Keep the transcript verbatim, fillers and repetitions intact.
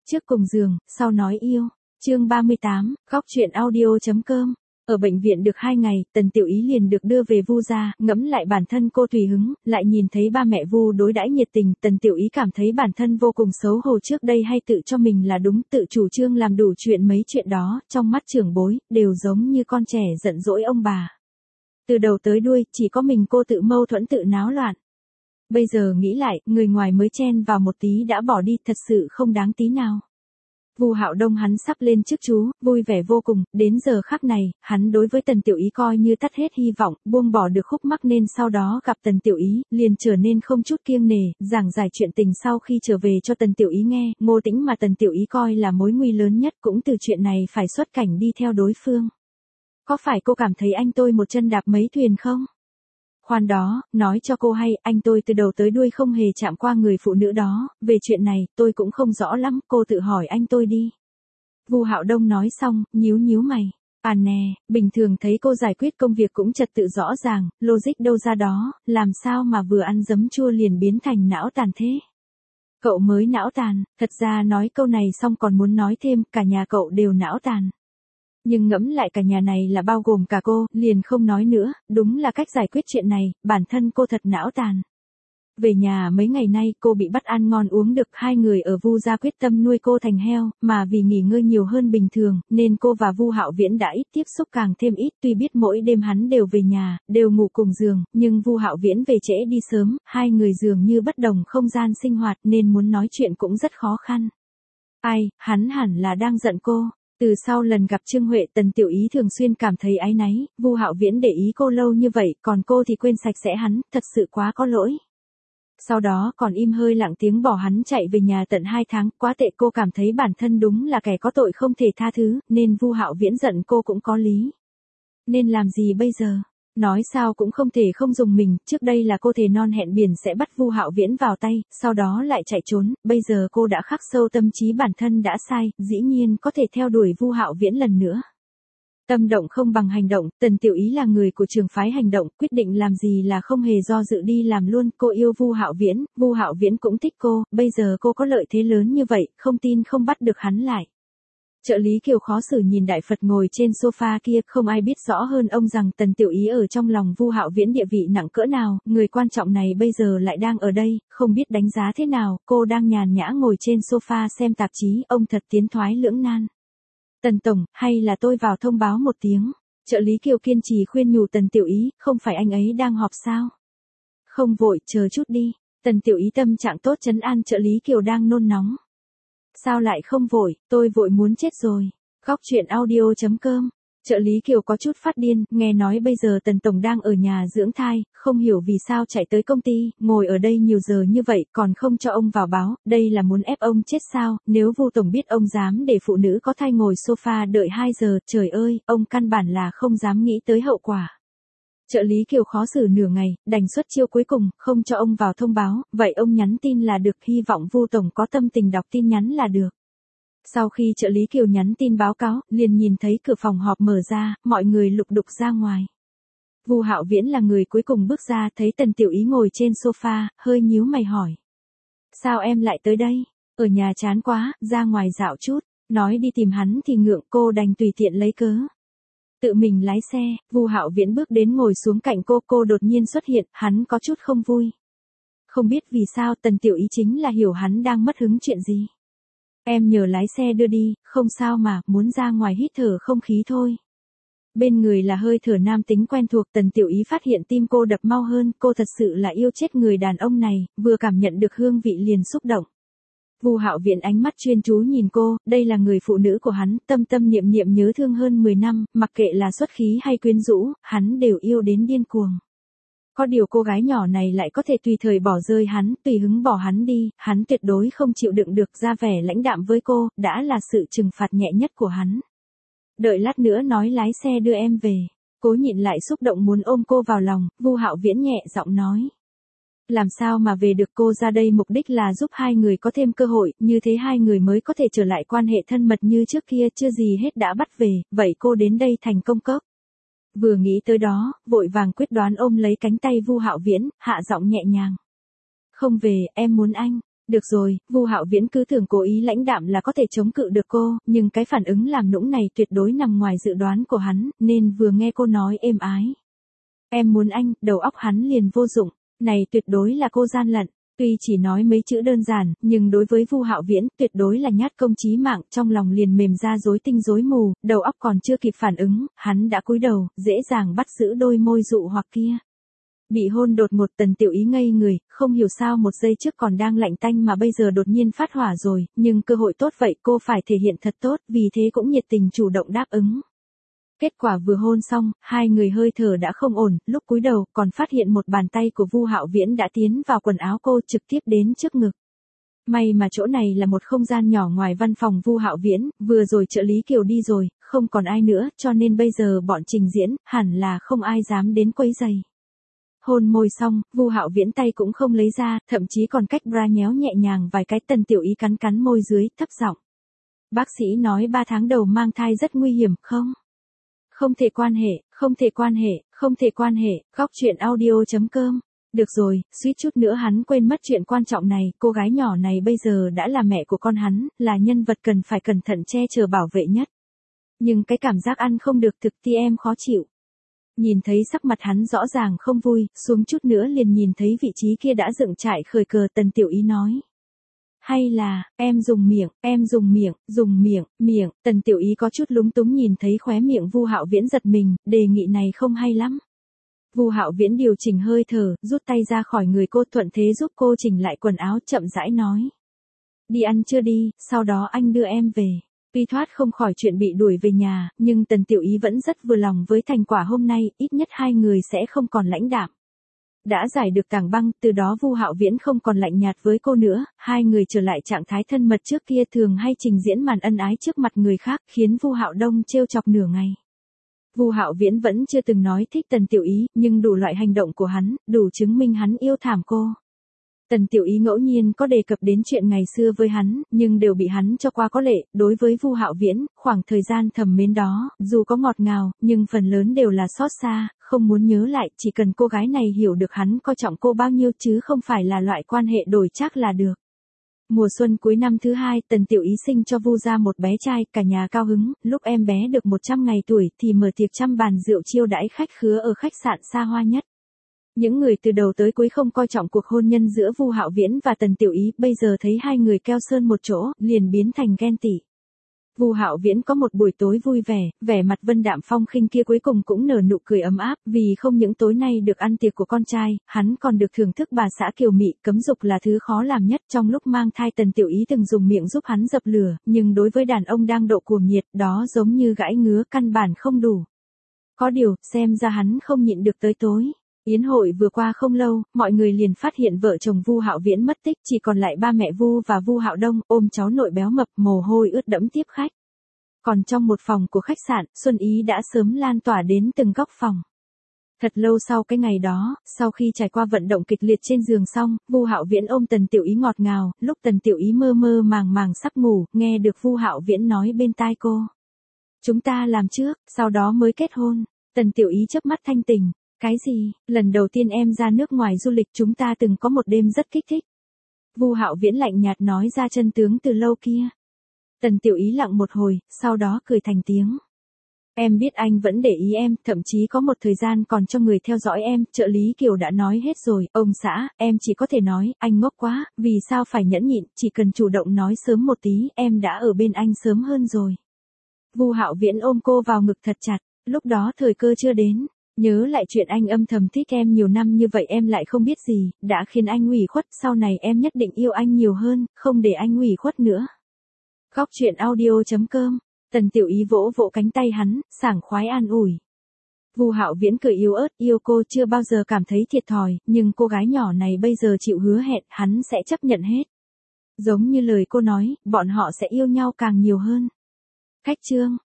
Trước cùng giường, sau nói yêu. Chương ba mươi tám, góc truyện audio chấm com. Ở bệnh viện được hai ngày, Tần Tiểu Ý liền được đưa về Vu gia, ngẫm lại bản thân cô tùy hứng, lại nhìn thấy ba mẹ Vu đối đãi nhiệt tình, Tần Tiểu Ý cảm thấy bản thân vô cùng xấu hổ trước đây hay tự cho mình là đúng, tự chủ trương làm đủ chuyện mấy chuyện đó, trong mắt trưởng bối, đều giống như con trẻ giận dỗi ông bà. Từ đầu tới đuôi, chỉ có mình cô tự mâu thuẫn tự náo loạn. Bây giờ nghĩ lại, người ngoài mới chen vào một tí đã bỏ đi, thật sự không đáng tí nào. Vu Hạo Đông hắn sắp lên chức chú, vui vẻ vô cùng, đến giờ khắc này, hắn đối với Tần Tiểu Ý coi như tắt hết hy vọng, buông bỏ được khúc mắc nên sau đó gặp Tần Tiểu Ý, liền trở nên không chút kiêng nể, giảng giải chuyện tình sau khi trở về cho Tần Tiểu Ý nghe, Ngô Tĩnh mà Tần Tiểu Ý coi là mối nguy lớn nhất cũng từ chuyện này phải xuất cảnh đi theo đối phương. Có phải cô cảm thấy anh tôi một chân đạp mấy thuyền không? Khoan đó, nói cho cô hay, anh tôi từ đầu tới đuôi không hề chạm qua người phụ nữ đó, về chuyện này, tôi cũng không rõ lắm, cô tự hỏi anh tôi đi. Vu Hạo Đông nói xong, nhíu nhíu mày. À nè, bình thường thấy cô giải quyết công việc cũng trật tự rõ ràng, logic đâu ra đó, làm sao mà vừa ăn giấm chua liền biến thành não tàn thế? Cậu mới não tàn, thật ra nói câu này xong còn muốn nói thêm, cả nhà cậu đều não tàn. Nhưng ngẫm lại cả nhà này là bao gồm cả cô, liền không nói nữa, đúng là cách giải quyết chuyện này, bản thân cô thật não tàn. Về nhà mấy ngày nay cô bị bắt ăn ngon uống được, hai người ở Vu gia quyết tâm nuôi cô thành heo, mà vì nghỉ ngơi nhiều hơn bình thường, nên cô và Vu Hạo Viễn đã ít tiếp xúc càng thêm ít, tuy biết mỗi đêm hắn đều về nhà, đều ngủ cùng giường, nhưng Vu Hạo Viễn về trễ đi sớm, hai người dường như bất đồng không gian sinh hoạt nên muốn nói chuyện cũng rất khó khăn. Ai, hắn hẳn là đang giận cô. Từ sau lần gặp Trương Huệ, Tần Tiểu Ý thường xuyên cảm thấy áy náy, Vu Hạo Viễn để ý cô lâu như vậy, còn cô thì quên sạch sẽ hắn, thật sự quá có lỗi. Sau đó còn im hơi lặng tiếng bỏ hắn chạy về nhà tận hai tháng, quá tệ, cô cảm thấy bản thân đúng là kẻ có tội không thể tha thứ, nên Vu Hạo Viễn giận cô cũng có lý. Nên làm gì bây giờ? Nói sao cũng không thể không dùng mình, trước đây là cô thề non hẹn biển sẽ bắt Vu Hạo Viễn vào tay, sau đó lại chạy trốn, bây giờ cô đã khắc sâu tâm trí bản thân đã sai, dĩ nhiên có thể theo đuổi Vu Hạo Viễn lần nữa. Tâm động không bằng hành động, Tần Tiểu Ý là người của trường phái hành động, quyết định làm gì là không hề do dự đi làm luôn, cô yêu Vu Hạo Viễn, Vu Hạo Viễn cũng thích cô, bây giờ cô có lợi thế lớn như vậy, không tin không bắt được hắn lại. Trợ lý Kiều khó xử nhìn Đại Phật ngồi trên sofa kia, không ai biết rõ hơn ông rằng Tần Tiểu Ý ở trong lòng Vu Hạo Viễn địa vị nặng cỡ nào, người quan trọng này bây giờ lại đang ở đây, không biết đánh giá thế nào, cô đang nhàn nhã ngồi trên sofa xem tạp chí, ông thật tiến thoái lưỡng nan. Tần Tổng, hay là tôi vào thông báo một tiếng? Trợ lý Kiều kiên trì khuyên nhủ Tần Tiểu Ý, không phải anh ấy đang họp sao? Không vội, chờ chút đi. Tần Tiểu Ý tâm trạng tốt trấn an trợ lý Kiều đang nôn nóng. Sao lại không vội, tôi vội muốn chết rồi. Góc truyện audio chấm com. Trợ lý Kiều có chút phát điên, nghe nói bây giờ Tần Tổng đang ở nhà dưỡng thai, không hiểu vì sao chạy tới công ty, ngồi ở đây nhiều giờ như vậy, còn không cho ông vào báo, đây là muốn ép ông chết sao, nếu Vu Tổng biết ông dám để phụ nữ có thai ngồi sofa đợi hai giờ, trời ơi, ông căn bản là không dám nghĩ tới hậu quả. Trợ lý Kiều khó xử nửa ngày, đành xuất chiêu cuối cùng, không cho ông vào thông báo, vậy ông nhắn tin là được, hy vọng Vu Tổng có tâm tình đọc tin nhắn là được. Sau khi trợ lý Kiều nhắn tin báo cáo, liền nhìn thấy cửa phòng họp mở ra, mọi người lục đục ra ngoài. Vu Hạo Viễn là người cuối cùng bước ra, thấy Tần Tiểu Ý ngồi trên sofa, hơi nhíu mày hỏi. Sao em lại tới đây? Ở nhà chán quá, ra ngoài dạo chút. Nói đi tìm hắn thì ngượng, cô đành tùy tiện lấy cớ. Tự mình lái xe, Vu Hạo Viễn bước đến ngồi xuống cạnh cô, cô đột nhiên xuất hiện, hắn có chút không vui. Không biết vì sao Tần Tiểu Ý chính là hiểu hắn đang mất hứng chuyện gì. Em nhờ lái xe đưa đi, không sao mà, muốn ra ngoài hít thở không khí thôi. Bên người là hơi thở nam tính quen thuộc, Tần Tiểu Ý phát hiện tim cô đập mau hơn, cô thật sự là yêu chết người đàn ông này, vừa cảm nhận được hương vị liền xúc động. Vu Hạo Viễn ánh mắt chuyên chú nhìn cô, đây là người phụ nữ của hắn, tâm tâm niệm niệm nhớ thương hơn mười năm, mặc kệ là xuất khí hay quyến rũ, hắn đều yêu đến điên cuồng. Có điều cô gái nhỏ này lại có thể tùy thời bỏ rơi hắn, tùy hứng bỏ hắn đi, hắn tuyệt đối không chịu đựng được, ra vẻ lãnh đạm với cô, đã là sự trừng phạt nhẹ nhất của hắn. Đợi lát nữa nói lái xe đưa em về. Cố nhịn lại xúc động muốn ôm cô vào lòng, Vu Hạo Viễn nhẹ giọng nói. Làm sao mà về được, cô ra đây mục đích là giúp hai người có thêm cơ hội, như thế hai người mới có thể trở lại quan hệ thân mật như trước kia, chưa gì hết đã bắt về, vậy cô đến đây thành công cốc. Vừa nghĩ tới đó, vội vàng quyết đoán ôm lấy cánh tay Vu Hạo Viễn, hạ giọng nhẹ nhàng. Không về, em muốn anh. Được rồi, Vu Hạo Viễn cứ tưởng cố ý lãnh đạm là có thể chống cự được cô, nhưng cái phản ứng làm nũng này tuyệt đối nằm ngoài dự đoán của hắn, nên vừa nghe cô nói êm ái. Em muốn anh, đầu óc hắn liền vô dụng, này tuyệt đối là cô gian lận. Tuy chỉ nói mấy chữ đơn giản, nhưng đối với Vu Hạo Viễn, tuyệt đối là nhát công chí mạng, trong lòng liền mềm ra rối tinh rối mù, đầu óc còn chưa kịp phản ứng, hắn đã cúi đầu, dễ dàng bắt giữ đôi môi dụ hoặc kia. Bị hôn đột ngột, Tần Tiểu Ý ngây người, không hiểu sao một giây trước còn đang lạnh tanh mà bây giờ đột nhiên phát hỏa rồi, nhưng cơ hội tốt vậy cô phải thể hiện thật tốt, vì thế cũng nhiệt tình chủ động đáp ứng. Kết quả vừa hôn xong, hai người hơi thở đã không ổn, lúc cúi đầu còn phát hiện một bàn tay của Vu Hạo Viễn đã tiến vào quần áo cô trực tiếp đến trước ngực. May mà chỗ này là một không gian nhỏ ngoài văn phòng Vu Hạo Viễn, vừa rồi trợ lý Kiều đi rồi, không còn ai nữa, cho nên bây giờ bọn trình diễn, hẳn là không ai dám đến quấy rầy. Hôn môi xong, Vu Hạo Viễn tay cũng không lấy ra, thậm chí còn cách bra nhéo nhẹ nhàng vài cái. Tần Tiểu Ý cắn cắn môi dưới, thấp giọng. Bác sĩ nói ba tháng đầu mang thai rất nguy hiểm, không? Không thể quan hệ, không thể quan hệ, không thể quan hệ, góc chuyện audio chấm com. Được rồi, suýt chút nữa hắn quên mất chuyện quan trọng này, cô gái nhỏ này bây giờ đã là mẹ của con hắn, là nhân vật cần phải cẩn thận che chở bảo vệ nhất. Nhưng cái cảm giác ăn không được thực thì em khó chịu. Nhìn thấy sắc mặt hắn rõ ràng không vui, xuống chút nữa liền nhìn thấy vị trí kia đã dựng trại khởi cờ. Tần Tiểu Ý nói. Hay là, em dùng miệng, em dùng miệng, dùng miệng, miệng. Tần Tiểu Ý có chút lúng túng nhìn thấy khóe miệng Vu Hạo Viễn giật mình, đề nghị này không hay lắm. Vu Hạo Viễn điều chỉnh hơi thở, rút tay ra khỏi người cô, thuận thế giúp cô chỉnh lại quần áo, chậm rãi nói. Đi ăn chưa đi, sau đó anh đưa em về. Tuy thoát không khỏi chuyện bị đuổi về nhà, nhưng Tần Tiểu Ý vẫn rất vừa lòng với thành quả hôm nay, ít nhất hai người sẽ không còn lãnh đạm. Đã giải được tảng băng, từ đó Vu Hạo Viễn không còn lạnh nhạt với cô nữa, hai người trở lại trạng thái thân mật trước kia thường hay trình diễn màn ân ái trước mặt người khác, khiến Vu Hạo Đông trêu chọc nửa ngày. Vu Hạo Viễn vẫn chưa từng nói thích Tần Tiểu Ý, nhưng đủ loại hành động của hắn, đủ chứng minh hắn yêu thảm cô. Tần Tiểu Ý ngẫu nhiên có đề cập đến chuyện ngày xưa với hắn, nhưng đều bị hắn cho qua có lệ. Đối với Vu Hạo Viễn, khoảng thời gian thầm mến đó, dù có ngọt ngào, nhưng phần lớn đều là xót xa, không muốn nhớ lại, chỉ cần cô gái này hiểu được hắn coi trọng cô bao nhiêu chứ không phải là loại quan hệ đổi trác là được. Mùa xuân cuối năm thứ hai, Tần Tiểu Ý sinh cho Vu ra một bé trai, cả nhà cao hứng, lúc em bé được một trăm ngày tuổi thì mở tiệc trăm bàn rượu chiêu đãi khách khứa ở khách sạn xa hoa nhất. Những người từ đầu tới cuối không coi trọng cuộc hôn nhân giữa Vu Hạo Viễn và Tần Tiểu Ý, bây giờ thấy hai người keo sơn một chỗ, liền biến thành ghen tị. Vu Hạo Viễn có một buổi tối vui vẻ, vẻ mặt vân đạm phong khinh kia cuối cùng cũng nở nụ cười ấm áp, vì không những tối nay được ăn tiệc của con trai, hắn còn được thưởng thức bà xã kiều mị. Cấm dục là thứ khó làm nhất, trong lúc mang thai Tần Tiểu Ý từng dùng miệng giúp hắn dập lửa, nhưng đối với đàn ông đang độ cuồng nhiệt, đó giống như gãi ngứa, căn bản không đủ. Có điều, xem ra hắn không nhịn được tới tối. Yến hội vừa qua không lâu, mọi người liền phát hiện vợ chồng Vu Hạo Viễn mất tích, chỉ còn lại ba mẹ Vu và Vu Hạo Đông ôm cháu nội béo mập, mồ hôi ướt đẫm tiếp khách. Còn trong một phòng của khách sạn, xuân ý đã sớm lan tỏa đến từng góc phòng. Thật lâu sau cái ngày đó, sau khi trải qua vận động kịch liệt trên giường xong, Vu Hạo Viễn ôm Tần Tiểu Ý ngọt ngào, lúc Tần Tiểu Ý mơ mơ màng màng sắp ngủ, nghe được Vu Hạo Viễn nói bên tai cô. Chúng ta làm trước, sau đó mới kết hôn. Tần Tiểu Ý chớp mắt thanh tỉnh. Cái gì, lần đầu tiên em ra nước ngoài du lịch chúng ta từng có một đêm rất kích thích. Vu Hạo Viễn lạnh nhạt nói ra chân tướng từ lâu kia. Tần Tiểu Ý lặng một hồi, sau đó cười thành tiếng. Em biết anh vẫn để ý em, thậm chí có một thời gian còn cho người theo dõi em, trợ lý Kiều đã nói hết rồi, ông xã, em chỉ có thể nói, anh ngốc quá, vì sao phải nhẫn nhịn, chỉ cần chủ động nói sớm một tí, em đã ở bên anh sớm hơn rồi. Vu Hạo Viễn ôm cô vào ngực thật chặt, lúc đó thời cơ chưa đến. Nhớ lại chuyện anh âm thầm thích em nhiều năm như vậy em lại không biết gì, đã khiến anh ủy khuất, sau này em nhất định yêu anh nhiều hơn, không để anh ủy khuất nữa. Góc chuyện audio chấm com. Tần Tiểu Ý vỗ vỗ cánh tay hắn, sảng khoái an ủi. Vu Hạo Viễn cười yếu ớt, yêu cô chưa bao giờ cảm thấy thiệt thòi, nhưng cô gái nhỏ này bây giờ chịu hứa hẹn, hắn sẽ chấp nhận hết. Giống như lời cô nói, bọn họ sẽ yêu nhau càng nhiều hơn. Khách chương.